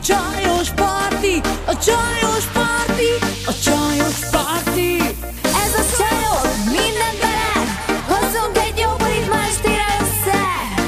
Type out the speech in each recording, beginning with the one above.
csajos parti, a csajos parti, a csajos parti. Ez a csajos, minden bele, hozzunk egy jó borit ma estére össze.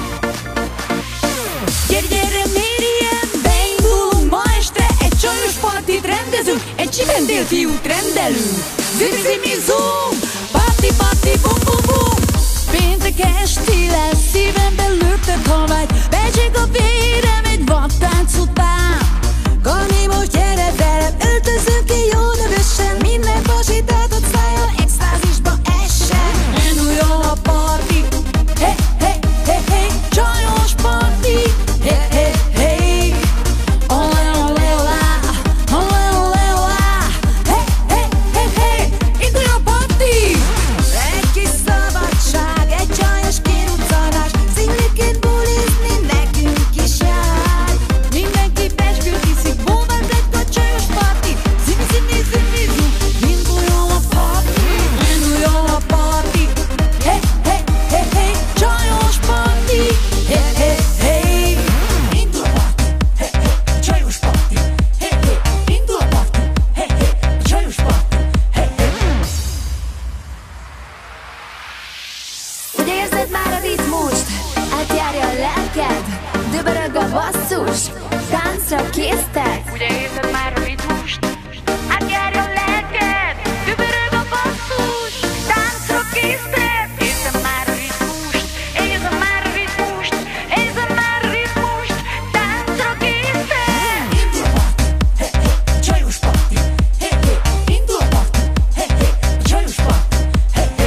Gyere, gyere, mérjen, beindulunk ma este, egy csajos partit rendezünk, egy csipendél fiút rendelünk. Zimi, zoom, parti, parti, bum, bum, bum. Péntek esti lesz, szívemben lőttek halvány, becsik a vérem egy vattánc után. Gani, most gyere velem, öltözünk ki jó dögösen, minden pasitáltott szájon extázisba essen. Induljon a parti, hey, hey, hey, hey, csajos parti, hey, hey, hey. Olé, olé, olá, olé, olé, olá, hey, hey, hey, hey. Induljon a parti. Egy kis szabadság, egy csajos kiruccanás, sziglikét bulizni nekünk is jár. Mindenki pezsgőt iszik, bóvát lett a csajos parti. Zimi, zimi, zimi, zum, induljon a parti. Induljon a parti, hey, hey, hey, hey, csajos parti, hey, hey, hey. Indul a parti, hey, hey, csajos parti, hey, hey. Indul a parti, hey, hey, csajos parti, hey, hey. Hogy érzed már a ritmust? Átjárja a lelked? Dübörög a basszus? Táncra késztek? Ugye érzed már a ritmust? Átjárja a lelked? Dübörög a basszus? Táncra késztek? Érzem már a ritmust? Érzem már a ritmust? Érzem már a ritmust? Táncra késztek? Indul a parti, hey, hey, csajos parti, hey, hey. Indul a parti, hey, hey, csajos parti, hey, hey.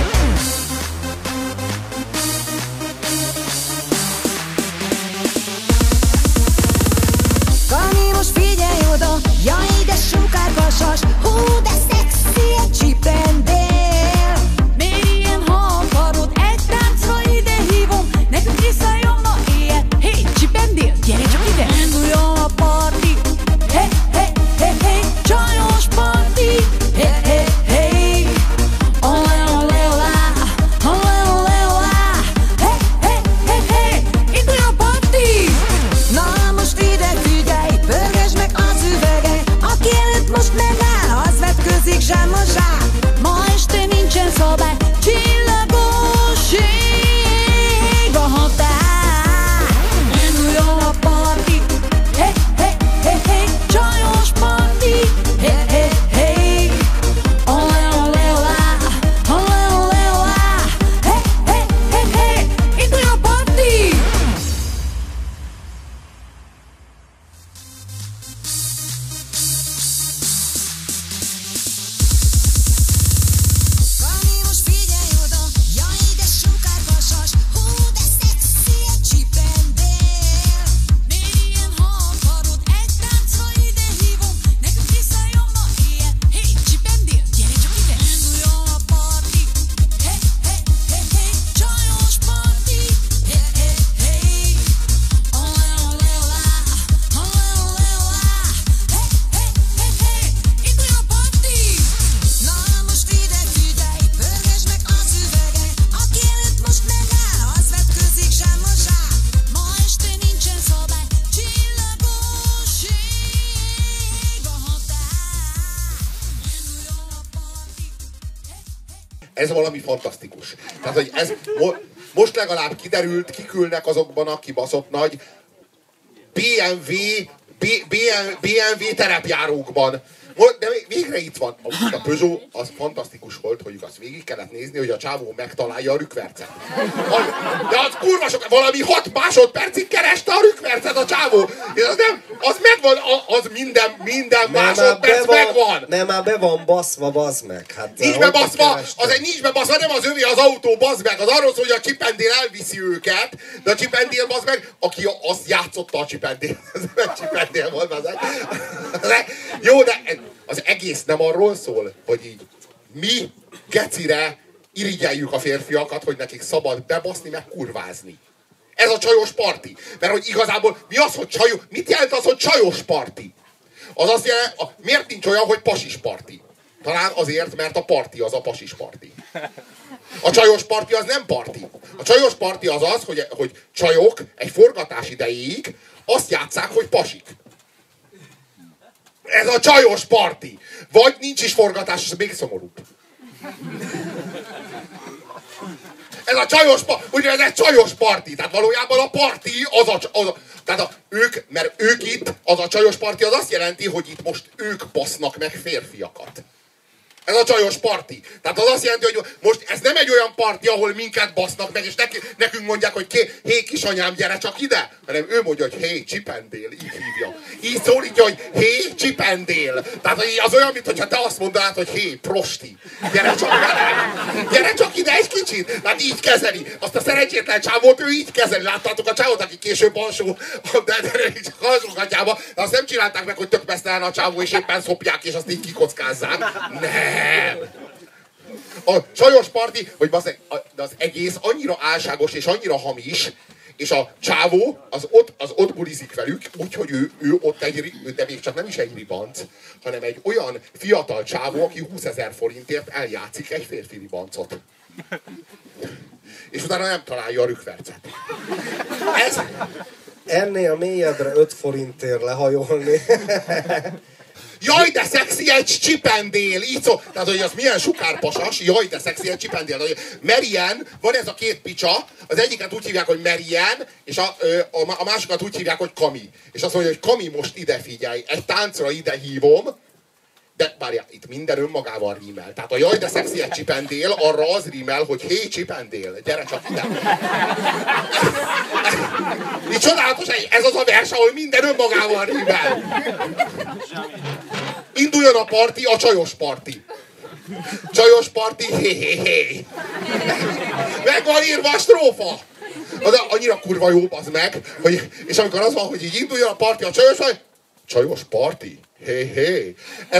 Kani, most figyelj oda, jaj, de sukárvasas, hú, de szexi egy csipendél. Mérjen, ha akarod, egy táncra ide hívom, nekünk kiszálljon ma éjjel, hé, csipendél, gyere csak ide. Induljon a parti, hey, hey, hey, hey, csajos parti, hey, hey, hey. Olé, olé, olá, olé, olé, olá, hey, hey, hey, hey. Induljon a parti. Na most ide figyelj, pörgesd meg az üveget, aki előtt most megáll, az vetkőzik zsámosá. Ma este nincsen szabály, csillagos ég a határ. Induljon a parti, hey, hey, hey, hey, csajos parti, hey, hey, hey. Olé, olé, olá, olé, olé, olá, hey, hey, hey, hey. Induljon a parti. Kani, most figyelj oda, jaj, de sukárvasas, hú, de szexi egy csipendél. Mérjen, ha akarod, egy táncra ide hívom, nekünk kiszálljon ma éjjel, hé, csipendél, gyere csak ide. Induljon a parti, hey, hey, hey, hey, csajos parti, hey, hey, hey. Olé, olé, olá, olé, olé, olá, hey, hey, hey, hey. Induljon a parti. Na most ide figyelj, pörgesd meg az üveget, aki előtt most megáll, az vetkőzik zsámosá. Ma este nincsen szabály, csillagos ég a határ. Induljon a parti. Ez valami fantasztikus. Tehát, hogy ez most legalább kiderült, kik ülnek azokban a kibaszott nagy BMW terepjárókban. De végre itt van. A Peugeot az fantasztikus volt, hogy azt végig kellett nézni, hogy a csávó megtalálja a rükvercet. De az kurva sok, valami 6 másodpercig kereste a rükvercet a csávó. És az nem, az megvan, az minden másodperc megvan. Nem, már be van baszva, bazd meg. Hát, Nincs bebaszva, nincs bebaszva, nem az övé az autó, bazd meg. Az arról szól, hogy a csipendél elviszi őket, de a csipendél, bazd meg, aki azt játszotta a csipendél. Ez nem csipendél volt, bazd meg. Jó, de az egész nem arról szól, hogy így mi gecire irigyeljük a férfiakat, hogy nekik szabad bebaszni, meg kurvázni. Ez a csajos parti. Mert hogy igazából mi az, hogy csajos... Mit jelent az, hogy csajos parti? Az azt jelent, miért nincs olyan, hogy pasis parti? Talán azért, mert a parti az a pasis parti. A csajos parti az nem parti. A csajos parti az az, hogy csajok egy forgatás idejéig azt játsszák, hogy pasik. Ez a csajos parti. Vagy nincs is forgatás, és még szomorúbb. Ez a csajos parti, ugye ez egy csajos parti, tehát valójában a parti mert ők itt, az a csajos parti az azt jelenti, hogy itt most ők basznak meg férfiakat. Ez a csajos parti. Tehát az azt jelenti, hogy most ez nem egy olyan parti, ahol minket basznak meg, és nekünk mondják, hogy hé kisanyám, gyere csak ide, hanem ő mondja, hogy hé Csipendél, így hívja. Így szólítja, hogy hé Csipendél. Tehát az olyan, mintha te azt mondanád, hogy hé prosti, gyere csak velem. Gyere csak ide egy kicsit. Tehát így kezeli. Azt a szerencsétlen csávót ő így kezeli. Láttátok a csávót, aki később alsó, de alsógatjába, de azt nem csinálták meg, hogy tök mesztelen a csávó, és éppen szopják, és azt így kikockázzák. Nem. A csajos parti, hogy az egész annyira álságos és annyira hamis, és a csávó az ott bulizik velük, úgyhogy ő ott de még csak nem is egy ribanc, hanem egy olyan fiatal csávó, aki 20 000 forintért eljátszik egy férfi ribancot. És utána nem találja a rükvercet. Ez... Ennél mélyedre 5 forintért lehajolni. Jaj, de szexi egy Csipendél! Így szó. Tehát, hogy az milyen sukárpasas, jaj, de szexi egy Csipendél. Marianne, van ez a két picsa, az egyiket úgy hívják, hogy Marianne, és a másikat úgy hívják, hogy Kami. És azt mondja, hogy Kami, most ide figyelj, egy táncra ide hívom, de várjál, itt minden önmagával rímel. Tehát a jaj, de szexi egy Csipendél, arra az rímel, hogy hé Csipendél, gyere csak ide. Így csodálatos, ez az a vers, ahol minden önmagával rímel. Induljon a parti, a csajos parti. Csajos parti, hé. Meg van írva a strófa. De annyira kurva jó, bazd meg, hogy, és amikor az van, hogy így induljon a parti, a csajos parti, hé. Ez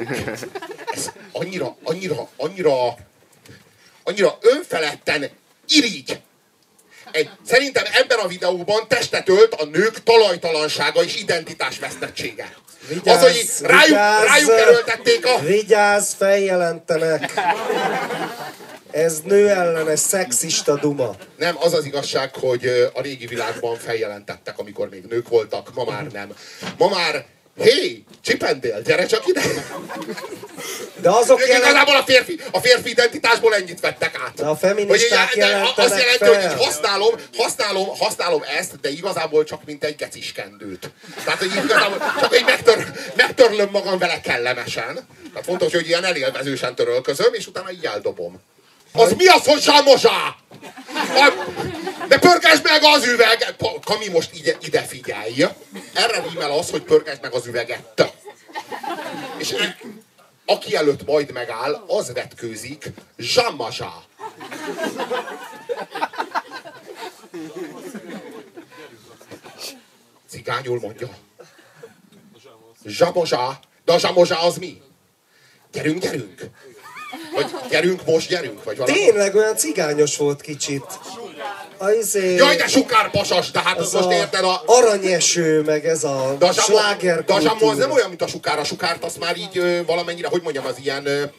annyira önfeledten irigy. Szerintem ebben a videóban testet ölt a nők talajtalansága és identitásvesztettsége. Vigyázz, az, hogy rájuk erőltették a... Vigyázz, feljelentenek! Ez nőellenes, szexista duma. Nem, az az igazság, hogy a régi világban feljelentettek, amikor még nők voltak, ma már nem. Ma már, hé, Csipendél, gyere csak ide! De azok igazából a férfi identitásból ennyit vettek át. De a feministák jelentenek azt jelenti, fel. hogy használom ezt, de igazából csak mint egy geciskendőt. Tehát, hogy igazából csak egy megtörlöm magam vele kellemesen. Tehát fontos, hogy ilyen elélvezősen törölközöm, és utána így eldobom. Az mi az, hogy zsámozsá? De pörgesd meg az üveg! Kami, most ide figyelj. Erre rímel az, hogy pörgesd meg az üveget. És aki előtt majd megáll, az vetkőzik, zsámazsá. Cigányul mondja. Zsámozsá. De a zsámozsá az mi? Gyerünk. Vagy gyerünk, vagy valami. Tényleg olyan cigányos volt kicsit. Jaj, de sukárpasas, de hát az most érted a... Aranyeső, meg ez a sláger. De a zsámó az nem olyan, mint a sukár. A sukárt azt már így valamennyire, hogy mondjam, az ilyen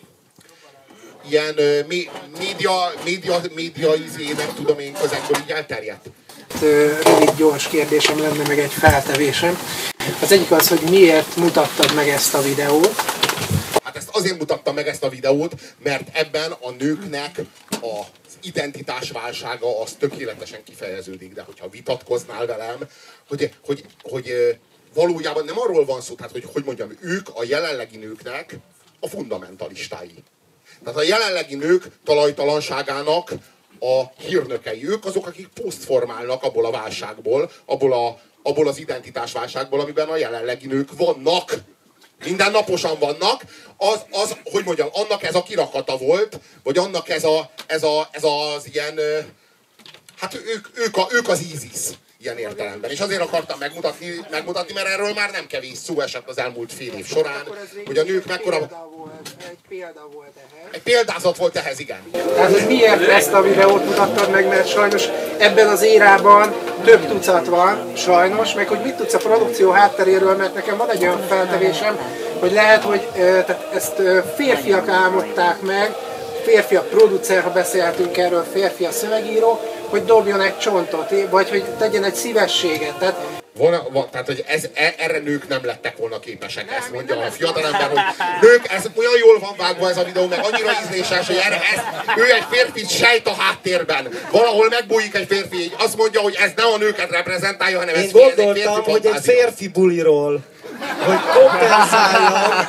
média nem tudom én, közegből így elterjedt. Rövid, gyors kérdésem lenne, meg egy feltevésem. Az egyik az, hogy miért mutattad meg ezt a videót? Hát ezt azért mutattam meg ezt a videót, mert ebben a nőknek az identitásválsága az tökéletesen kifejeződik, de hogyha vitatkoznál velem, hogy valójában nem arról van szó, tehát hogy mondjam, ők a jelenlegi nőknek a fundamentalistái. Tehát a jelenlegi nők talajtalanságának a hírnökei. Ők azok, akik posztformálnak abból a válságból, abból az identitásválságból, amiben a jelenlegi nők vannak. Mindennaposan vannak, hogy mondjam, annak ez a kirakata volt, vagy annak ez az ilyen, hát ők az ISIS ilyen értelemben. És azért akartam megmutatni, mert erről már nem kevés szó esett az elmúlt fél év során, hogy a nők mekkora... Egy példa volt ehhez. Egy példázat volt ehhez, igen. Tehát, hogy miért ezt a videót mutattad meg, mert sajnos ebben az érában több tucat van, sajnos, meg hogy mit tudsz a produkció hátteréről, mert nekem van egy olyan feltevésem, hogy lehet, hogy ezt férfiak álmodták meg, férfiak producer, ha beszéltünk erről, férfi a szövegíró, hogy dobjon egy csontot, vagy hogy tegyen egy szívességet. Tehát... Tehát, hogy erre nők nem lettek volna képesek, ezt mondja a fiatalember, hogy nők, ez olyan jól van vágva ez a videó, meg annyira ízléses, hogy ő egy férfit sejt a háttérben. Valahol megbújik egy férfi, azt mondja, hogy ez nem a nőket reprezentálja, hanem ez Én gondoltam, hogy egy férfi buliról, hogy kompenzáljon.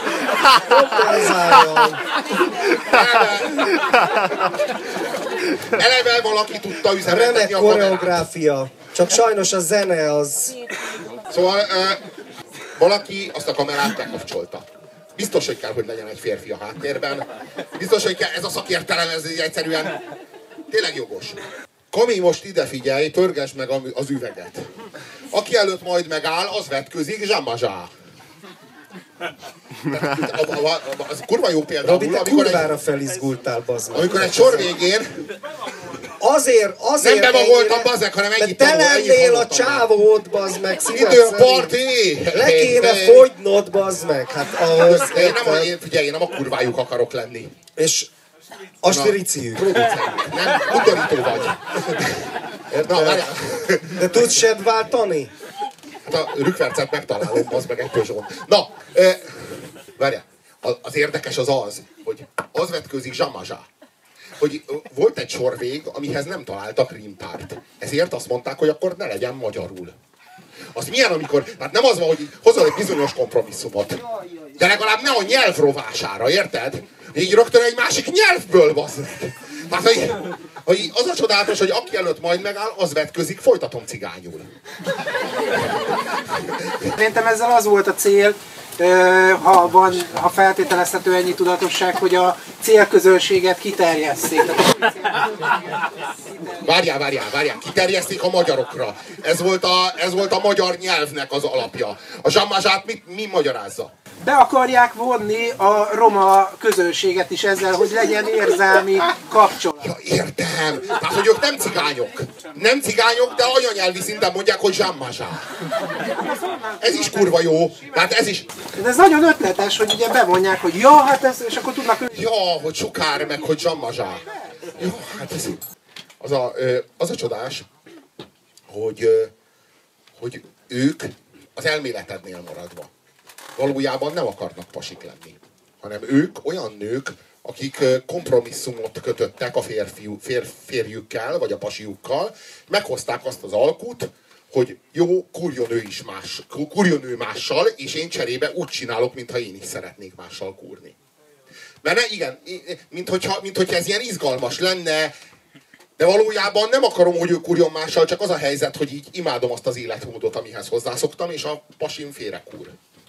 Eleve valaki tudta üzemeltetni remek a kamerát. koreográfia. Csak sajnos a zene az... Szóval valaki azt a kamerát bekapcsolta. Biztos, hogy kell, hogy legyen egy férfi a háttérben. Biztos, hogy kell, ez a szakértelem, ez egyszerűen tényleg jogos. Kami, most ide figyelj, pörgesd meg az üveget. Aki előtt majd megáll, az vetkőzik, zsámazsá. Az kurva jó példa. Robi, te kurvára felizgultál, bazd meg. Amikor egy sor végén Azért nem bemagoltam, bazzeg, hanem ennyit te lennél a csávót, bazd meg, idő a parti! Le kéne fogynod, bazd meg. Hát ahhoz... Figyelj, én nem a kurvájuk akarok lenni. És a striciük. Nem, undorító vagy. Na, várjál. De tudsz sed váltani? Hát a rükvercet megtalálom, az meg egy Peugeot. Na, várjál. Az érdekes az, hogy az vetkőzik zsamazsá. Hogy volt egy sorvég, amihez nem találtak rímtárt. Ezért azt mondták, hogy akkor ne legyen magyarul. Az milyen, amikor... Tehát nem az van, hogy hozol egy bizonyos kompromisszumot. De legalább ne a nyelv rovására, érted? Így rögtön egy másik nyelvből basz. Tehát, hogy az a csodálatos, hogy aki előtt majd megáll, az vetkőzik, folytatom cigányul. Szerintem ezzel az volt a cél, ha feltételezhető ennyi tudatosság, hogy a célközönséget kiterjesszék. Várjál, kiterjeszték a magyarokra. Ez volt a magyar nyelvnek az alapja. A zsammazsát mi magyarázza? Be akarják vonni a roma közönséget is ezzel, hogy legyen érzelmi kapcsolat. Ja, értem. Tehát, hogy ők nem cigányok. Nem cigányok, de anyanyelvi szinten mondják, hogy zsammazsá. Ez is kurva jó. Tehát ez is... De ez nagyon ötletes, hogy ugye bevonják, hogy ja, hát ez, és akkor tudnak... Ja, hogy sukár, meg hogy zsammazsá. Jó, hát ez... Az a csodás, hogy ők az elméletednél maradva valójában nem akarnak pasik lenni, hanem ők olyan nők, akik kompromisszumot kötöttek a férjükkel, vagy a pasiukkal, meghozták azt az alkut, hogy jó, kurjon ő mással, és én cserébe úgy csinálok, mintha én is szeretnék mással kurni. Mert igen, minthogyha ez ilyen izgalmas lenne, de valójában nem akarom, hogy ő kurjon mással, csak az a helyzet, hogy így imádom azt az életmódot, amihez hozzászoktam, és a pasim félrekur.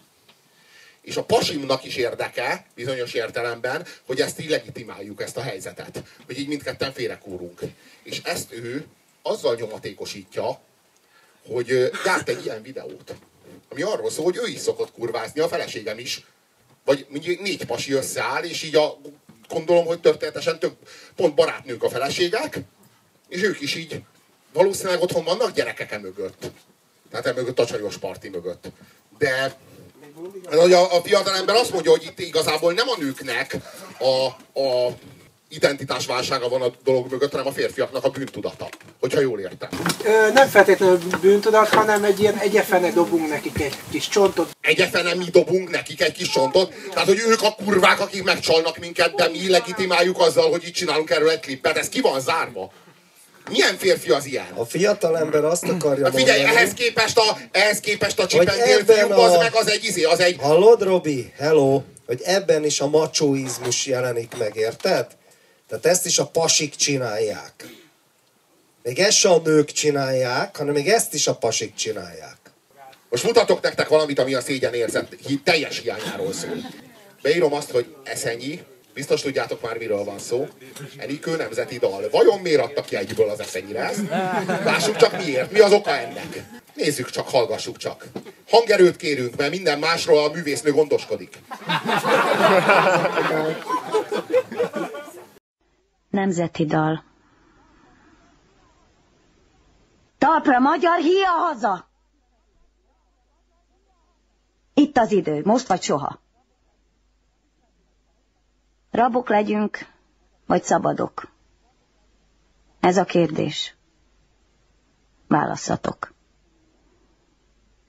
És a pasimnak is érdeke, bizonyos értelemben, hogy ezt így legitimáljuk, ezt a helyzetet. Hogy így mindketten félrekúrunk. És ezt ő azzal nyomatékosítja, hogy gyárt egy ilyen videót. Ami arról szól, hogy ő is szokott kurvázni, a feleségem is. Vagy mondjuk 4 pasi összeáll, és így gondolom, hogy történetesen pont barátnők a feleségek, és ők is így valószínűleg otthon vannak gyerekek mögött. Tehát emögött a csajos parti mögött. De a fiatalember azt mondja, hogy itt igazából nem a nőknek a identitásválsága van a dolog mögött, hanem a férfiaknak a bűntudata. Hogyha jól értem. Nem feltétlenül bűntudat, hanem egy ilyen egyefene dobunk nekik egy kis csontot. Egyefene mi dobunk nekik egy kis csontot? Tehát, hogy ők a kurvák, akik megcsalnak minket, de mi legitimáljuk azzal, hogy itt csinálunk erről egy klippet. Ez ki van zárva? Milyen férfi az ilyen? A fiatalember azt akarja mondani... Figyelj, ehhez képest a csipendél fiú, az egy... Hallod, Robi? Hello? Hogy ebben is a macsóizmus jelenik meg, érted? Tehát ezt is a pasik csinálják. Még ezt se a nők csinálják, hanem még ezt is a pasik csinálják. Most mutatok nektek valamit, ami a szégyenérzet teljes hiányáról szól. Beírom azt, hogy Eszenyi, biztos tudjátok már, miről van szó. Enikő nemzeti dal. Vajon miért adtak ki egyből az Eszenyire ezt? Lássuk csak miért. Mi az oka ennek? Nézzük csak, hallgassuk csak. Hangerőt kérünk, mert minden másról a művésznő gondoskodik. Nemzeti dal. Talpra magyar, hia haza! Itt az idő, most vagy soha. Rabok legyünk, vagy szabadok? Ez a kérdés. Válasszatok.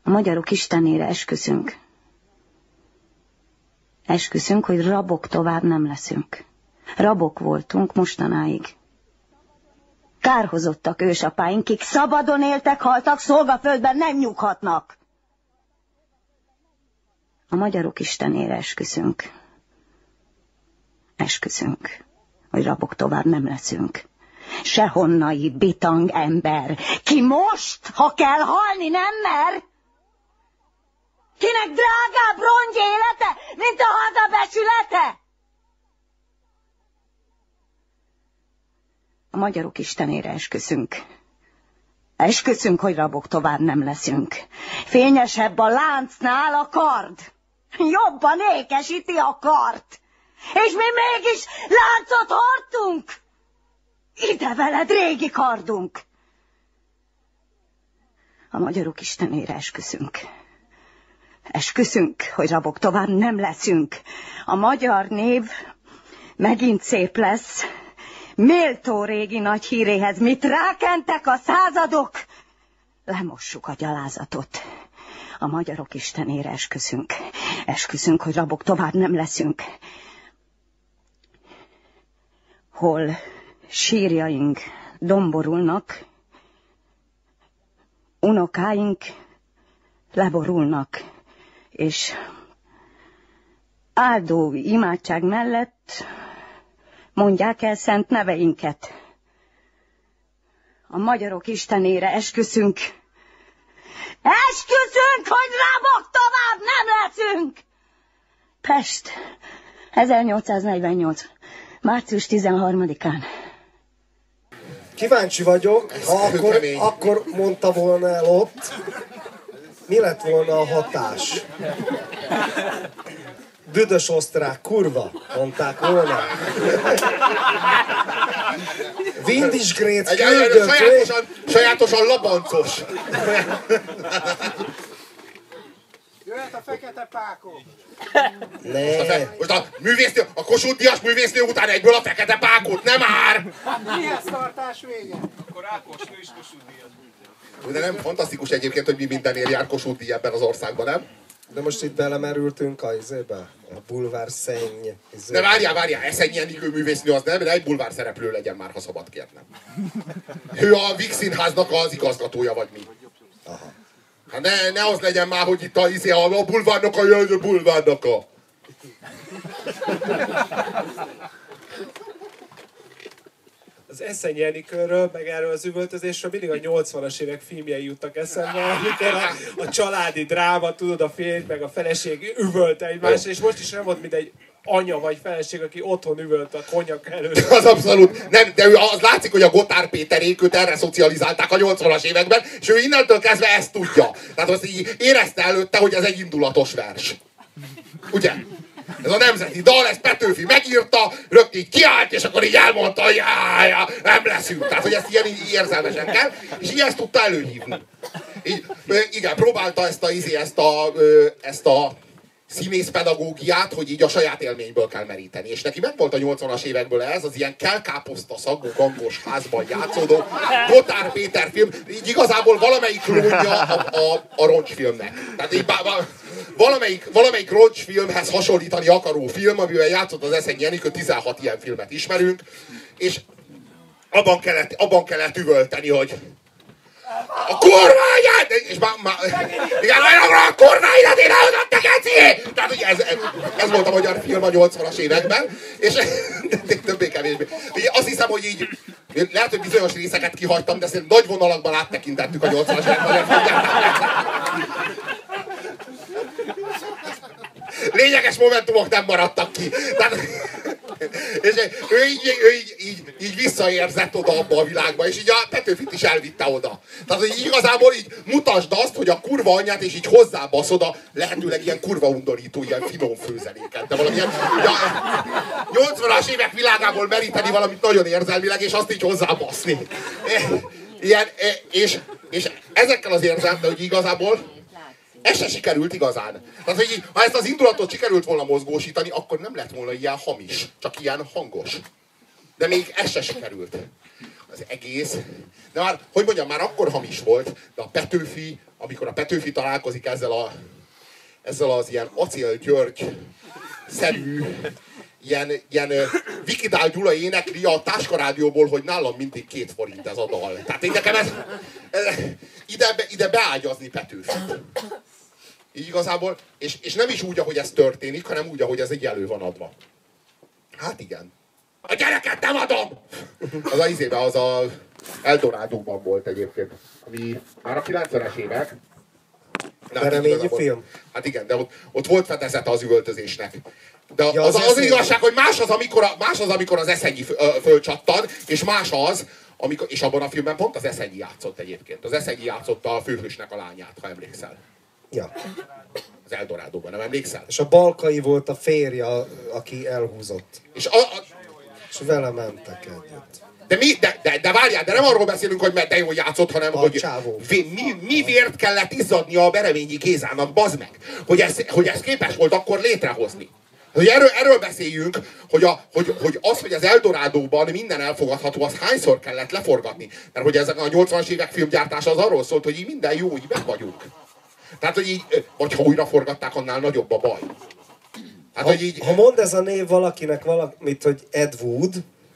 A magyarok istenére esküszünk. Esküszünk, hogy rabok tovább nem leszünk. Rabok voltunk mostanáig. Kárhozottak ősapáink, kik szabadon éltek, haltak, szolgaföldben nem nyughatnak. A magyarok istenére esküszünk. Esküszünk, hogy rabok tovább nem leszünk. Sehonnai bitang ember, ki most, ha kell halni, nem mer? Kinek drágább rongy élete, mint a haza becsülete? A magyarok istenére esküszünk. Esküszünk, hogy rabok tovább nem leszünk. Fényesebb a láncnál a kard. Jobban ékesíti a kart. És mi mégis láncot hordtunk. Ide veled, régi kardunk. A magyarok istenére esküszünk. Esküszünk, hogy rabok tovább nem leszünk. A magyar név megint szép lesz. Méltó régi nagy híréhez mit rákentek a századok? Lemossuk a gyalázatot. A magyarok istenére esküszünk. Esküszünk, hogy rabok tovább nem leszünk. Hol sírjaink domborulnak, unokáink leborulnak, és áldó imádság mellett mondják el szent neveinket. A magyarok istenére esküszünk. Esküszünk, hogy rabok tovább nem leszünk! Pest, 1848. március 13-án. Kíváncsi vagyok, ha akkor mondta volna el ott, mi lett volna a hatás? Büdös osztrák, kurva, mondták volna. Vindisgrét küldött. Sajátosan labancos. Jöhet a fekete pákó. Most a művésznő, a Kossuth Díjas művésznő után egyből a fekete pákót, nem már! Mihez tartás vége? Akkor Ákosnő is Kossuth Díjas. De nem fantasztikus egyébként, hogy mi mindenért jár Kossuth Díj ebben az országban, nem? De most itt belemerültünk a bulvár szenny. De várjál, Eszenyi Enikő művésznő az nem, de egy bulvár szereplő legyen már, ha szabad kérnem. Ő a Víg Színháznak az igazgatója, vagy mi? Aha. Hát ne az legyen már, hogy itt a bulvárnak a bulvárnak a... Az Eszenyi Enikőről, meg erről az üvöltözésről mindig a 80-as évek filmjei jutnak eszembe, amikor a családi dráma, tudod, a férj meg a feleség üvölt egymásra, és most is nem volt, mint egy anya vagy feleség, aki otthon üvölt a konyak előtt. Az abszolút, nem, de az látszik, hogy a Gotthard Péterék őt erre szocializálták a 80-as években, és ő innentől kezdve ezt tudja. Tehát azt így érezte előtte, hogy ez egy indulatos vers. Ugye? Ez a nemzeti dal, ezt Petőfi megírta, rögtön így kiállt, és akkor így elmondta, hogy nem leszünk. Tehát, hogy ezt ilyen így érzelmesen kell, és így ezt tudta előhívni. Így, igen, próbálta ezt a színészpedagógiát, hogy így a saját élményből kell meríteni. És neki megvolt a 80-as évekből ez, az ilyen kelkáposzta szagú gangos házban játszódó Gotthard Péter film, így igazából valamelyik klónja a roncsfilmnek. Tehát így valamelyik roncsfilmhez hasonlítani akaró film, amivel játszott az Eszenyi Enikő, 16 ilyen filmet ismerünk, és abban kellett üvölteni, hogy a kurványát! És igen, a kurványát én elhozott te geci! Tehát ugye ez volt a magyar film a 80-as években, és többé-kevésbé. Azt hiszem, hogy így, lehet, hogy bizonyos részeket kihagytam, de szerintem nagy vonalakban áttekintettük a 80-as évek magyar filmet. Lényeges momentumok nem maradtak ki. Tehát, és ő így visszaérzett oda abba a világba, és így a Petőfit is elvitte oda. Tehát, hogy igazából így mutasd azt, hogy a kurva anyját, és így hozzábaszod a lehetőleg ilyen kurva undorító, ilyen finom főzeléket. De valamilyen 80-as évek világából meríteni valamit nagyon érzelmileg, és azt így hozzábaszni. Ilyen, és ezekkel az érzelmekkel, hogy igazából ez se sikerült igazán. Tehát, hogy ha ezt az indulatot sikerült volna mozgósítani, akkor nem lett volna ilyen hamis, csak ilyen hangos. De még ez se sikerült. Az egész. De már, hogy mondjam, már akkor hamis volt, de a Petőfi, a amikor a Petőfi találkozik ezzel az ilyen Acél György-szerű, ilyen Vikidál Gyula énekli a Táskarádióból, hogy nálam mindig 2 forint ez a dal. Tehát én nekem ide beágyazni Petőfit. Így igazából, és nem is úgy, ahogy ez történik, hanem úgy, ahogy ez egy elő van adva. Hát igen. A gyereket nem adom! Az a izébe, az a Eldorádóban volt egyébként, ami már a 90-es évek. Reményi film. Hát igen, de ott volt fedezete az üvöltözésnek. De ja, az igazság, hogy más az, amikor az Eszenyi fölcsattan, és más az, amikor, és abban a filmben pont az Eszenyi játszott egyébként. Az Eszenyi játszotta a főhősnek a lányát, ha emlékszel. Ja. Az Eldorádóban, nem emlékszel? És a Balkai volt a férje, aki elhúzott. És vele mentek együtt. De várjál, de nem arról beszélünk, hogy de jól játszott, hanem hogy mi vért kellett izzadnia a Bereményi Gézának, bazd meg, hogy ez képes volt akkor létrehozni. Hogy erről beszéljünk, hogy az Eldorádóban minden elfogadható, az hányszor kellett leforgatni. Mert hogy ezek a 80-as évek filmgyártása az arról szólt, hogy így minden jó, így meg vagyunk. Tehát, hogy így, vagy ha újra forgatták, annál nagyobb a baj. Hát, ha mond ez a név valakinek valamit, hogy Ed Wood,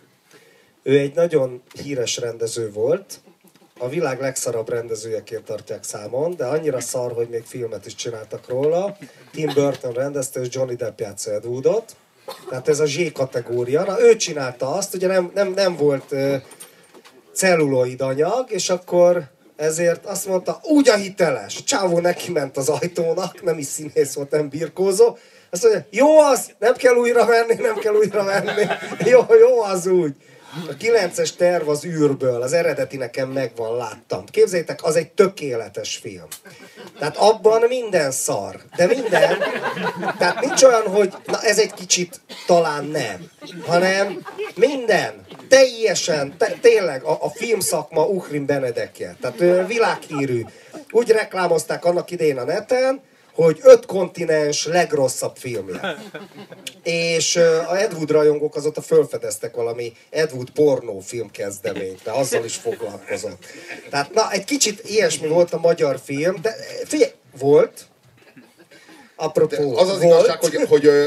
ő egy nagyon híres rendező volt, a világ legszarabb rendezőjeként tartják számon, de annyira szar, hogy még filmet is csináltak róla. Tim Burton rendezte, és Johnny Depp játsza Ed Woodot. Tehát ez a Z kategória. Na, ő csinálta azt, ugye nem volt celluloid anyag, és akkor ezért azt mondta, úgy a hiteles. A csávó neki ment az ajtónak, nem is színész volt, nem birkózó. Azt mondja, jó az, nem kell újra venni. Jó az úgy. A 9-es terv az űrből, az eredeti nekem megvan, láttam. Képzeljétek, az egy tökéletes film. Tehát abban minden szar, de minden. Tehát nincs olyan, hogy na ez egy kicsit talán nem, hanem minden. Teljesen, tényleg a filmszakma Uhrin Benedekje. Tehát világhírű. Úgy reklámozták annak idején a neten, hogy 5 kontinens legrosszabb filmje. És a Ed Wood rajongók azóta felfedeztek valami Ed Wood pornófilm kezdeményt, de azzal is foglalkozott. Tehát na, egy kicsit ilyesmi volt a magyar film, de figyelj, volt. Apropó, az az volt. igazság,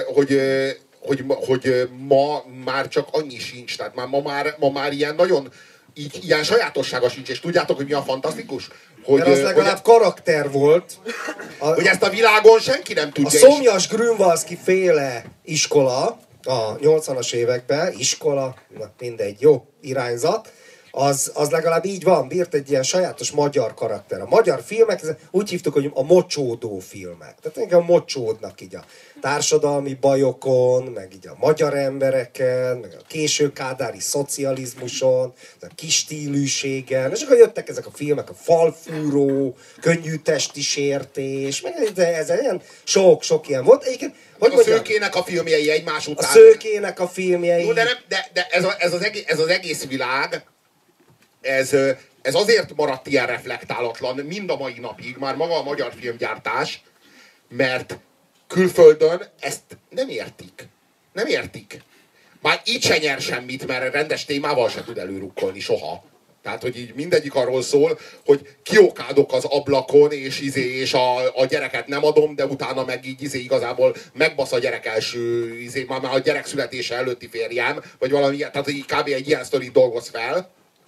hogy ma már csak annyi sincs. Tehát ma már ilyen nagyon ilyen sajátossága sincs, és tudjátok, hogy mi a fantasztikus? Mert az legalább karakter volt. Hogy ezt a világon senki nem tudja. A Szomjas Grünwaldzki féle iskola, a 80-as években, iskola, na mindegy, jó irányzat, az legalább így van, bírt egy ilyen sajátos magyar karakter. A magyar filmek, úgy hívtuk, hogy a mocsódó filmek. Tehát engem mocsódnak így a társadalmi bajokon, meg így a magyar embereken, meg a késő kádári szocializmuson, a kis stílűségen, és akkor jöttek ezek a filmek, a Falfúró, Könnyű testi sértés, meg ez ilyen sok ilyen volt. Egyébként, hogy a Szőkének a filmjei egymás után. A Szőkének a filmjei. No, de ez az egész világ, ez azért maradt ilyen reflektálatlan mind a mai napig, már maga a magyar filmgyártás, mert külföldön ezt nem értik. Nem értik. Már így se nyer semmit, mert rendes témával se tud előrukkolni soha. Tehát, hogy így mindegyik arról szól, hogy kiokádok az ablakon, és a gyereket nem adom, de utána meg így igazából megbasz a gyerek első, már a gyerek születése előtti férjem, vagy valami, tehát így kb. Egy ilyen sztorit dolgoz fel.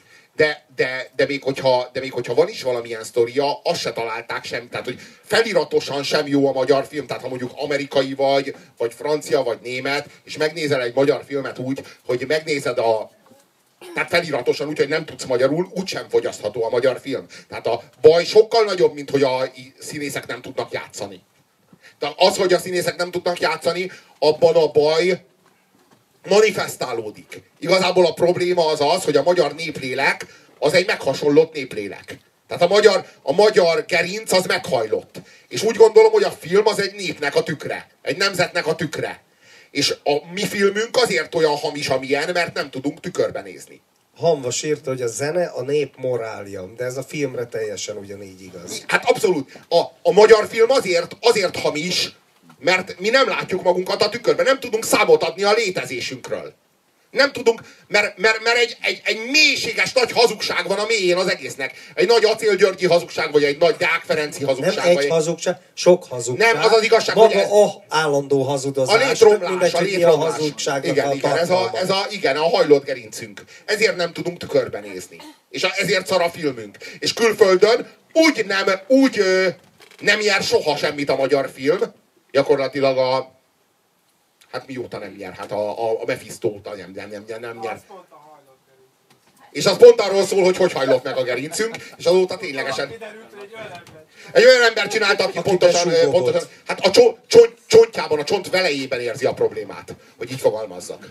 De még hogyha van is valamilyen sztoria, azt se találták sem. Tehát, hogy feliratosan sem jó a magyar film. Tehát, ha mondjuk amerikai vagy francia, vagy német, és megnézel egy magyar filmet úgy, hogy megnézed tehát feliratosan úgy, hogy nem tudsz magyarul, úgysem fogyasztható a magyar film. Tehát a baj sokkal nagyobb, mint hogy a színészek nem tudnak játszani. De az, hogy a színészek nem tudnak játszani, abban a baj manifestálódik. Igazából a probléma az, hogy a magyar néplélek az egy meghasonlott néplélek. Tehát a magyar gerinc az meghajlott. És úgy gondolom, hogy a film az egy népnek a tükre. Egy nemzetnek a tükre. És a mi filmünk azért olyan hamis, amilyen, mert nem tudunk tükörbe nézni. Hamvas írta, hogy a zene a nép morálja, de ez a filmre teljesen ugyanígy igaz. Hát abszolút. A magyar film azért hamis, mert mi nem látjuk magunkat a tükörben, nem tudunk számot adni a létezésünkről. Nem tudunk, mert egy mélységes nagy hazugság van a mélyén az egésznek. Egy nagy Acél Györgyi hazugság, vagy egy nagy Deák Ferenci hazugság. Nem egy hazugság, sok hazugság. Nem, az az igazság, maga hogy a állandó hazudozás. A létromlás, mindegy, a hogy létromlás. mi a hazugságnak Igen, a hajlott gerincünk. Ezért nem tudunk tükörbe nézni. És ezért szar a filmünk. És külföldön úgy nem nyer soha semmit a magyar film. Gyakorlatilag hát mióta nem nyer? Hát a Mephisto óta nem nyer. És az pont arról szól, hogy hajlott meg a gerincünk, és azóta ténylegesen... Egy olyan ember csinálta, aki pontosan hát a csontjában, a csont velejében érzi a problémát, hogy így fogalmazzak.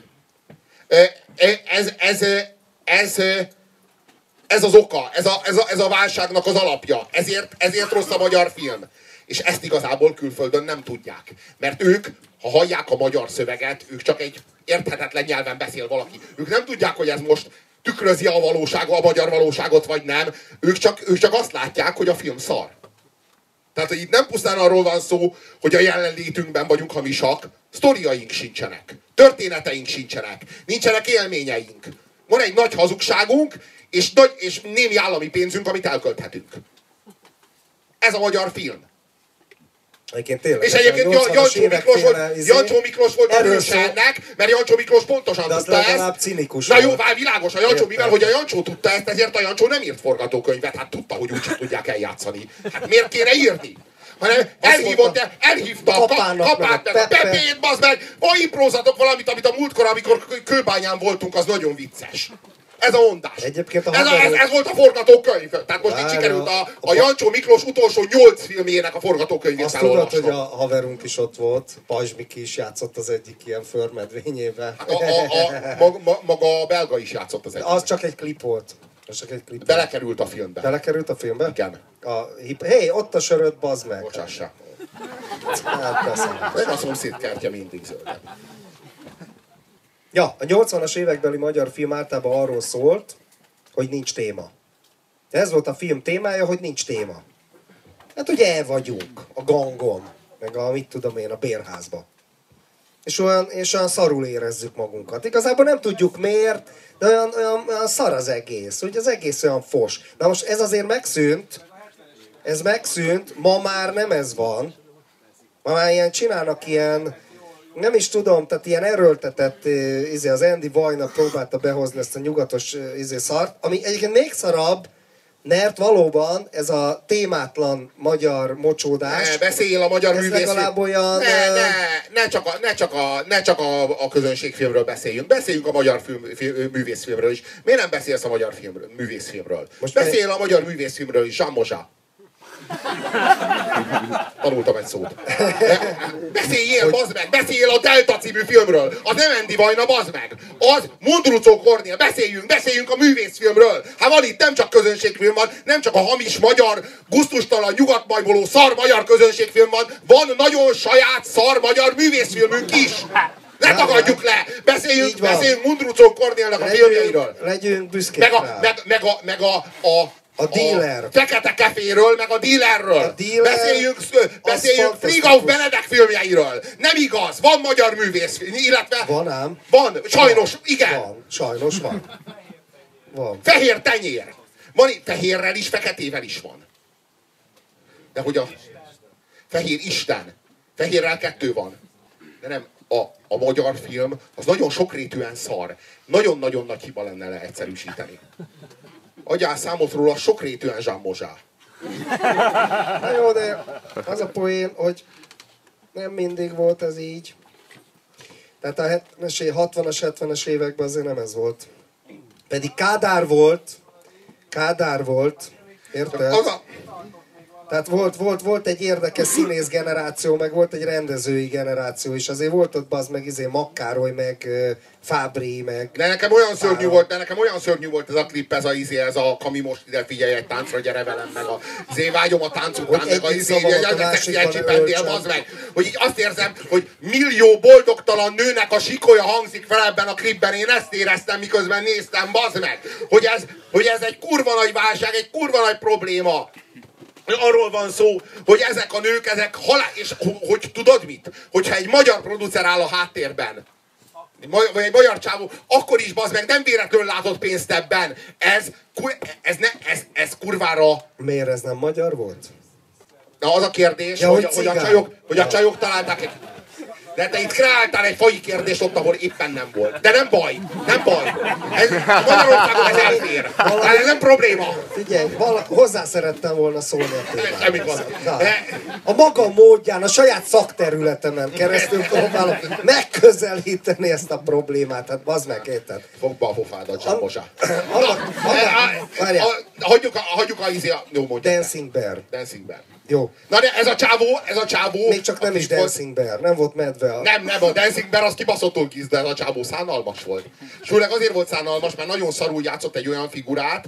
Ez az oka, ez a válságnak az alapja. Ezért rossz a magyar film. És ezt igazából külföldön nem tudják. Mert ők, ha hallják a magyar szöveget, ők csak egy érthetetlen nyelven beszél valaki. Ők nem tudják, hogy ez most tükrözi a magyar valóságot, vagy nem. Ők csak azt látják, hogy a film szar. Tehát, hogy itt nem pusztán arról van szó, hogy a jelenlétünkben vagyunk hamisak, sztoriaink sincsenek, történeteink sincsenek, nincsenek élményeink. Van egy nagy hazugságunk, és némi állami pénzünk, amit elkölthetünk. Ez a magyar film. És egyébként Jancsó Miklós volt a hőse ennek, mert Jancsó Miklós pontosan tudta ezt. Cinikus. Na jó, világos a Jancsó, mivel hogy a Jancsó tudta ezt, ezért a Jancsó nem írt forgatókönyvet, hát tudta, hogy úgyse tudják eljátszani. Hát miért kéne írni? Hanem elhívta a Kapát meg a Pepét, bazd meg, imprózatok valamit, amit a múltkor, amikor Kőbányán voltunk, az nagyon vicces. Ez a mondás. Ez volt a forgatókönyv. Tehát most itt sikerült a Jancsó Miklós utolsó 8 filmjének a forgatókönyvét felolvasnom. Azt tudod, hogy a haverunk is ott volt, Pajzsmiki is játszott az egyik ilyen förmedvényével. Maga a belga is játszott az egyik. Az csak egy klip volt. Belekerült a filmbe. Belekerült a filmbe? Igen. Hé, ott a söröd, bazd meg. Bocsássa. Hát persze. Meg a szomszéd kertje mindig zöld. Ja, a 80-as évekbeli magyar film általában arról szólt, hogy nincs téma. Ez volt a film témája, hogy nincs téma. Hát ugye el vagyunk a gangon, meg a mit tudom én, a bérházba. És olyan szarul érezzük magunkat. Igazából nem tudjuk miért, de olyan szar az egész. Ugye az egész olyan fos. Na most ez azért megszűnt. Ez megszűnt, ma már nem ez van. Ma már ilyen csinálnak ilyen, nem is tudom, tehát ilyen erőltetett, az Andy Vajna próbálta behozni ezt a nyugatos szart, ami egyébként még szarabb, mert valóban ez a témátlan magyar mocsódás. Beszéljél a magyar művészfilmről. Legalább olyan... Ne csak a közönségfilmről beszéljünk. Beszéljünk a magyar művészfilmről is. Miért nem beszélsz a magyar művészfilmről? Beszéljél a magyar művészfilmről is, Jean Mozsa. Tanultam egy szót. Beszéljél, bazd meg! Beszéljél a Delta című filmről! Az nem Andy Vajna, bazd meg! Az Mundrucó Kornél! Beszéljünk a művészfilmről! Hát van itt nem csak közönségfilm van, nem csak a hamis magyar, gusztustalan, nyugatmajboló szar magyar közönségfilm van nagyon saját szar magyar művészfilmünk is! Ne tagadjuk le! Beszéljünk Mundrucó Kornélnak a filmjeiről! Legyünk büszkék rá! Meg a dealer. Fekete keféről, meg a dealerről. Beszéljünk Frigauf Benedek filmjeiről. Nem igaz, van magyar művész, illetve... Van ám. Van, sajnos, igen. Van, sajnos van. Fehér tenyér. Van itt fehérrel is, feketével is van. De hogy a fehér Isten. Fehérrel 2 van. De nem, a magyar film az nagyon sokrétűen szar. Nagyon-nagyon nagy hiba lenne leegyszerűsíteni. Adjál számot róla sokrétűen Jean Mozsa. Na jó, de az a poén, hogy nem mindig volt ez így. Tehát a 60-as, 70-es években azért nem ez volt. Pedig Kádár volt, érted? Tehát volt egy érdekes színész generáció, meg volt egy rendezői generáció is. Azért volt ott bazd meg Makkároly, meg Fábri, meg... De nekem olyan szörnyű volt ez a klip, ez a Kami most ide figyelj egy táncra, gyere velem, meg vágyom a tánc után, meg bazd meg. Hogy így azt érzem, hogy millió boldogtalan nőnek a sikolya hangzik fel ebben a klipben, én ezt éreztem, miközben néztem, bazd meg. Hogy ez egy kurva nagy válság, egy kurva nagy probléma. Arról van szó, hogy ezek a nők, és hogy tudod mit? Hogyha egy magyar producer áll a háttérben, Vagy egy magyar csávó, akkor is bazd meg, nem véletlenül látott pénzt ebben. Ez kurvára... Miért ez nem magyar volt? Na az a kérdés, Ja, hogy a csajok találták egy... De te itt kreáltál egy faji kérdést ott, ahol éppen nem volt. De nem baj, nem baj. Magyarországon ez elfér. Ez nem probléma. Figyelj, hozzá szerettem volna szólni a témához. Semmi gond. A maga módján, a saját szakterületemen keresztül próbálom megközelíteni ezt a problémát. Hát bazd meg, érted? Fogd be a pofádat, Zsámbosá. Hagyjuk a jó mondjuk. Dancing Bear. Dancing Bear. Jó. Na de ez a csávó... Még csak nem is Dancing Bear, nem volt medve. Nem, a Dancing Bear az kibaszottul kis, de ez a csávó szánalmas volt. És főleg azért volt szánalmas, mert nagyon szarul játszott egy olyan figurát,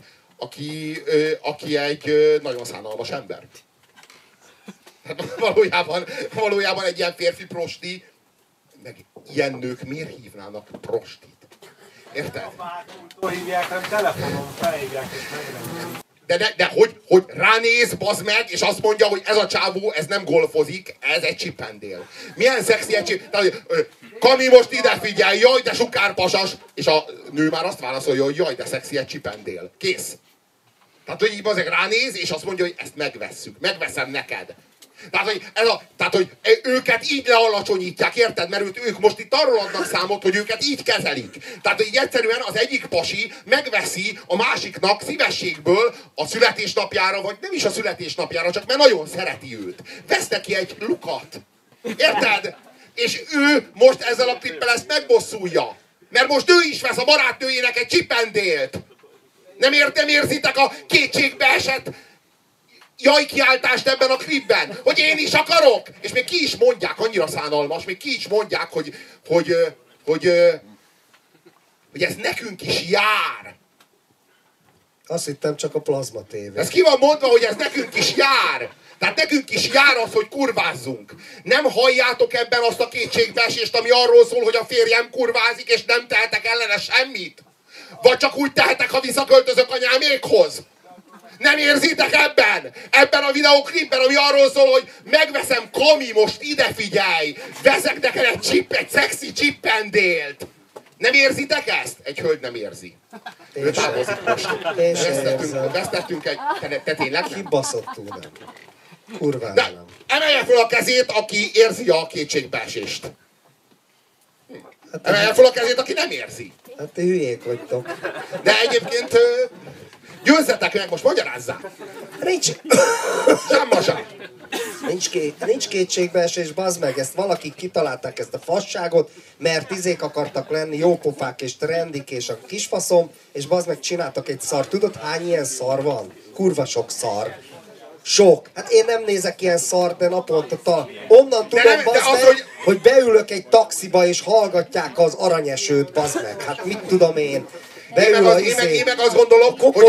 aki egy nagyon szánalmas ember. Hát valójában egy ilyen férfi prosti, meg ilyen nők miért hívnának prostit? Érted? Hol hívják, nem telefonon felhívják és megrendelik. De hogy ránéz, bazd meg, és azt mondja, hogy ez a csávó, ez nem golfozik, ez egy csipendél. Milyen szexi egy csipendél. Kami, most ide figyelj, jaj, de sukárpasas. És a nő már azt válaszolja, hogy jaj, de szexi egy csipendél. Kész. Tehát, hogy így bazd meg ránéz, és azt mondja, hogy ezt megvesszük. Megveszem neked. Tehát, hogy őket így lealacsonyítják, érted? Mert ők most itt arról adnak számot, hogy őket így kezelik. Tehát, hogy így egyszerűen az egyik pasi megveszi a másiknak szívességből a születésnapjára, vagy nem is a születésnapjára, csak mert nagyon szereti őt. Vesz neki egy lukat. Érted? És ő most ezzel a klippel ezt megbosszulja. Mert most ő is vesz a barátnőjének egy csipendélt. Nem érzitek a kétségbe esett jajkiáltást ebben a klipben, hogy én is akarok, és még ki is mondják, annyira szánalmas, még ki is mondják, hogy ez nekünk is jár. Azt hittem csak a plazma tévé. Ez ki van mondva, hogy ez nekünk is jár. Tehát nekünk is jár az, hogy kurvázzunk. Nem halljátok ebben azt a kétségbeesést, ami arról szól, hogy a férjem kurvázik, és nem tehetek ellene semmit? Vagy csak úgy tehetek, ha visszaköltözök anyámékhoz? Nem érzitek ebben? Ebben a videóklipben, ami arról szól, hogy megveszem, Kami, most ide figyelj! Veszek neked egy szexi csippendélt! Nem érzitek ezt? Egy hölgy nem érzi. Ő távozik most. Vesztettünk egy... Te tényleg? Kibaszottul nem. Kurvára De nem. emelje fel a kezét, aki érzi a kétségbeesést. Emelje fel a kezét, aki nem érzi. Hát ti hülyék vagytok. De egyébként győzzetek meg, most magyarázzák. Zsámbasá. Nincs kétségbeesés, bazd meg, ezt valakik kitalálták ezt a fasságot, mert izék akartak lenni, jópofák és trendik és a kisfaszom, és bazd meg csináltak egy szar. Tudod, hány ilyen szar van? Kurva sok szar. Sok. Hát én nem nézek ilyen szart, de naponta onnan tudom, bazd meg, hogy beülök egy taxiba és hallgatják az aranyesőt, bazd meg. Hát mit tudom én. Én meg azt gondolom, hogy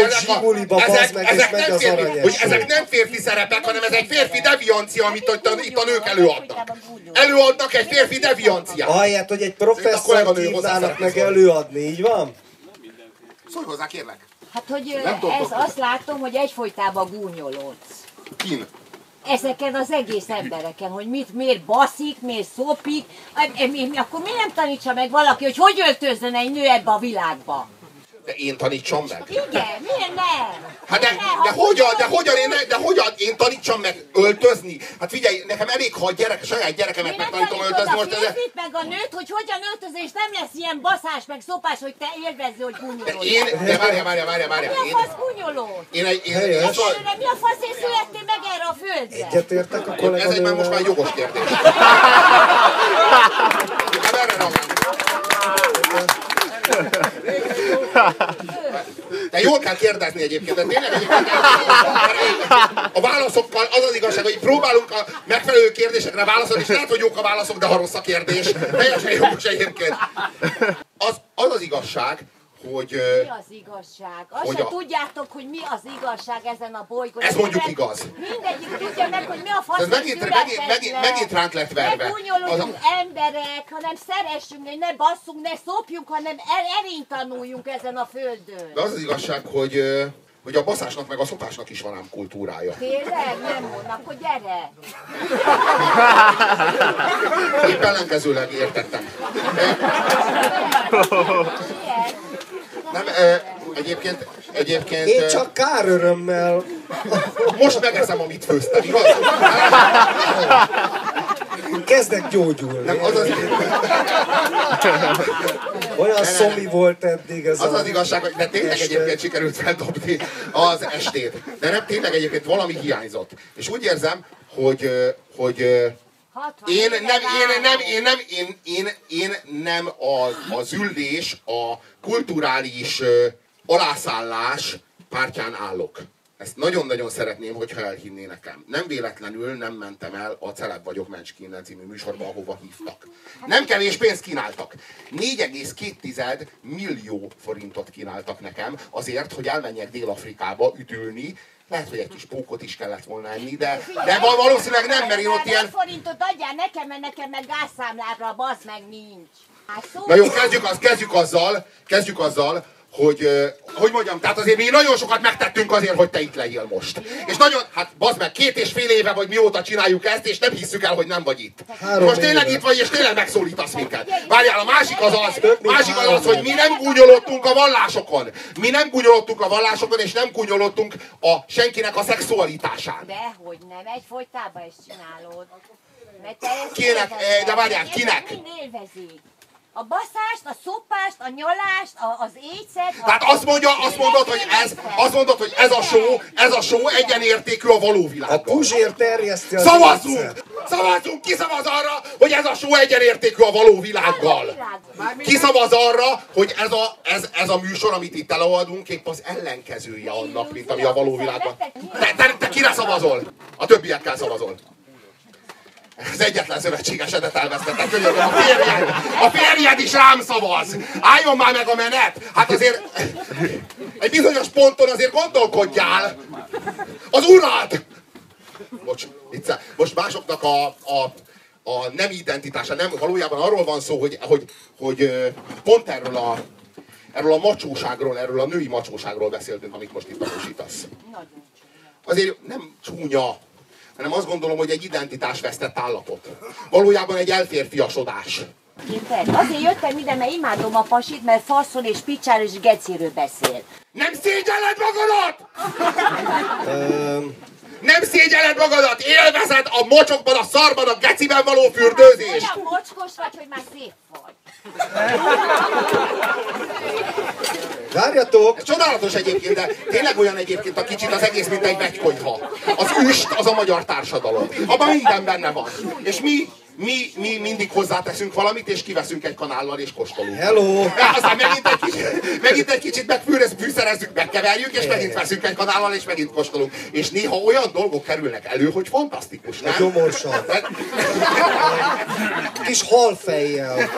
ezek nem férfi szerepek, hanem ez egy férfi deviancia, amit itt a nők előadnak. Előadnak egy férfi devianciát. Ahelyett, hogy egy professzort hívnának meg előadni, így van? Szólj hozzá, kérlek. Hát, hogy ez azt látom, hogy egyfolytában gúnyolódsz. Kin? Ezeken az egész embereken, hogy miért baszik, miért szopik, akkor miért nem tanítsa meg valaki, hogy öltözzen egy nő ebbe a világba? De én tanítsam meg? Igen, miért nem? Hát de hogyan én tanítsam meg öltözni? Hát figyelj, nekem elég, ha a saját gyerekemet megtanítom öltözni. Most ez... meg a nőt, hogy hogyan öltözni, és nem lesz ilyen baszás, meg szopás, hogy te élvezzél, hogy gúnyolódsz. De várjál. Mi a fasz gúnyoló? Mi a faszért születtél meg erre a földre? Egyetértek a kolléganővel. Ez egy már most már jogos kérdés. De jól kell kérdezni egyébként, de tényleg egyébként a válaszokkal az igazság, hogy próbálunk a megfelelő kérdésekre válaszolni, és lehet, hogy jók a válaszok, de ha rossz a kérdés. Teljesen jogos egyébként. Az igazság, hogy... Mi az igazság? Azt se tudjátok, hogy mi az igazság ezen a bolygón. Ez mondjuk igaz. Mindegyik tudja meg, hogy mi a fasz, megint ránk lett verve. Ne gúnyolódjunk emberek, hanem szeressünk, ne basszunk, ne szopjunk, hanem erényt tanuljunk ezen a földön. De az igazság, hogy hogy a baszásnak meg a szopásnak is van ám kultúrája. Tényleg? Nem mondnak, akkor gyere! Épp ellenkezőleg értettem. Nem, egyébként... Én csak kár örömmel. Most megeszem, amit főztem, igaz? Kezdek gyógyulni. Nem, az az... Olyan szomi volt eddig ez az igazság, hogy de tényleg egyébként sikerült feldobni az estét. De nem, tényleg egyébként valami hiányzott. És úgy érzem, hogy én nem az üldés, a kulturális alászállás pártján állok. Ezt nagyon-nagyon szeretném, hogyha elhinné nekem. Nem véletlenül nem mentem el a Celeb vagyok Mencskénnel című műsorba, ahova hívtak. Nem kevés pénzt kínáltak. 4,2 millió forintot kínáltak nekem azért, hogy elmenjek Dél-Afrikába üdülni. Lehet, hogy egy kis pókot is kellett volna enni, de valószínűleg nem, mert én ott ilyen... forintot adjál nekem, mert nekem meg gázszámlára, bazd meg nincs. Na jó, kezdjük azzal, hogy mondjam, tehát azért mi nagyon sokat megtettünk azért, hogy te itt legyél most. És nagyon, hát bazd meg, 2,5 éve vagy mióta csináljuk ezt, és nem hisszük el, hogy nem vagy itt. Most tényleg itt vagy, és tényleg megszólítasz minket. Várjál, a másik az az, hogy mi nem gúnyolottunk a vallásokon. Mi nem gúnyolottunk a vallásokon, és nem gúnyolottunk senkinek a szexualitásán. Dehogy nem, egyfolytában ezt csinálod. Kinek? De várjál, kinek? Mind élvezik. A baszást, a szopást, a nyalást, az éjszet... Tehát azt mondod, hogy ez a show egyenértékű a való világgal. A Puzsér terjeszti az Szavazzunk! Ki szavaz arra, hogy ez a show egyenértékű a való világgal? Ki szavaz arra, hogy ez a műsor, amit itt előadunk, épp az ellenkezője annak, mint ami a való világban. Te kire szavazol? A többiekkel szavazol. Az egyetlen szövetségesedet elvesztettem, könyörgöm, a férjed is rám szavaz! Álljon már meg a menet! Hát azért egy bizonyos ponton azért gondolkodjál! Az urad! Vicce. Most másoknak a nem identitása, nem, valójában arról van szó, hogy pont erről a macsóságról, erről a női macsóságról beszéltünk, amit most itt tanúsítasz. Azért nem csúnya, hanem azt gondolom, hogy egy identitásvesztett állapot. Valójában egy elférfiasodás. Azért jöttem ide, mert imádom a pasit, mert faszol és picsár és geciről beszél. Nem szégyelled magadat? Nem szégyelled magadat? Élvezed a mocsokban, a szarban, a geciben való fürdőzést? Olyan mocskos vagy, hogy már szép vagy. Várjatok! Ez csodálatos egyébként, de tényleg olyan egyébként a kicsit az egész, mint egy vegykonyha. Az üst az a magyar társadalom. Abban minden benne van. És mi mindig hozzáteszünk valamit, és kiveszünk egy kanállal, és kóstolunk. Hello! Aztán megint egy kicsit megfűszerezzük, megkeverjük, és megint veszünk egy kanállal, és megint kóstolunk. És néha olyan dolgok kerülnek elő, hogy fantasztikus, nem? A gyomorsav. Kis halfejjel.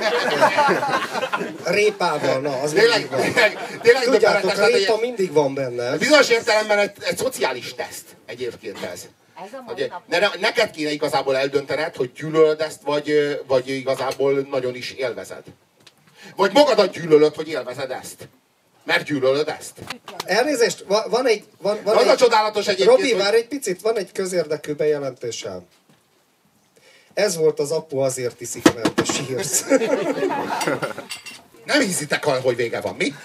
Répával, na, az mindig van. Tényleg tudjátok, a répa mindig van benne. Bizonyos értelemben egy szociális teszt egyébként ez. Neked kéne igazából eldöntened, hogy gyűlölöd ezt, vagy igazából nagyon is élvezed. Vagy magadat gyűlölöd, hogy élvezed ezt. Mert gyűlölöd ezt. Elnézést, van egy... Az a csodálatos egyébként, Robi, várj egy picit, van egy közérdekű bejelentésem. Ez volt az apu, azért iszik, mert te sírsz. Nem hiszitek el, hogy vége van, mi?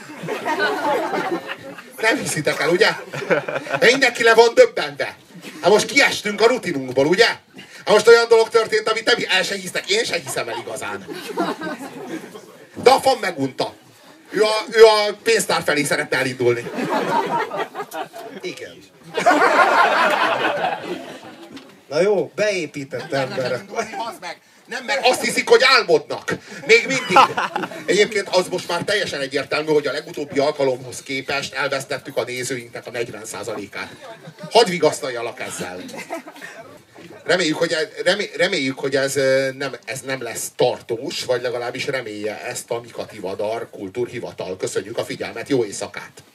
Nem hiszitek el, ugye? De mindenki le van döbbenve. Hát most kiestünk a rutinunkból, ugye? Hát most olyan dolog történt, amit nem el se hisztek. Én se hiszem el igazán. De a fan megunta. Ő a pénztár felé szeretne elindulni. Igen. Na jó, beépített emberek. Nem, mert azt hiszik, hogy álmodnak. Még mindig. Egyébként az most már teljesen egyértelmű, hogy a legutóbbi alkalomhoz képest elvesztettük a nézőinknek a 40%-át. Hadd vigasztaljalak ezzel. Reméljük, hogy ez nem lesz tartós, vagy legalábbis remélje ezt a Mika Tivadar Kultúrhivatal. Köszönjük a figyelmet, jó éjszakát!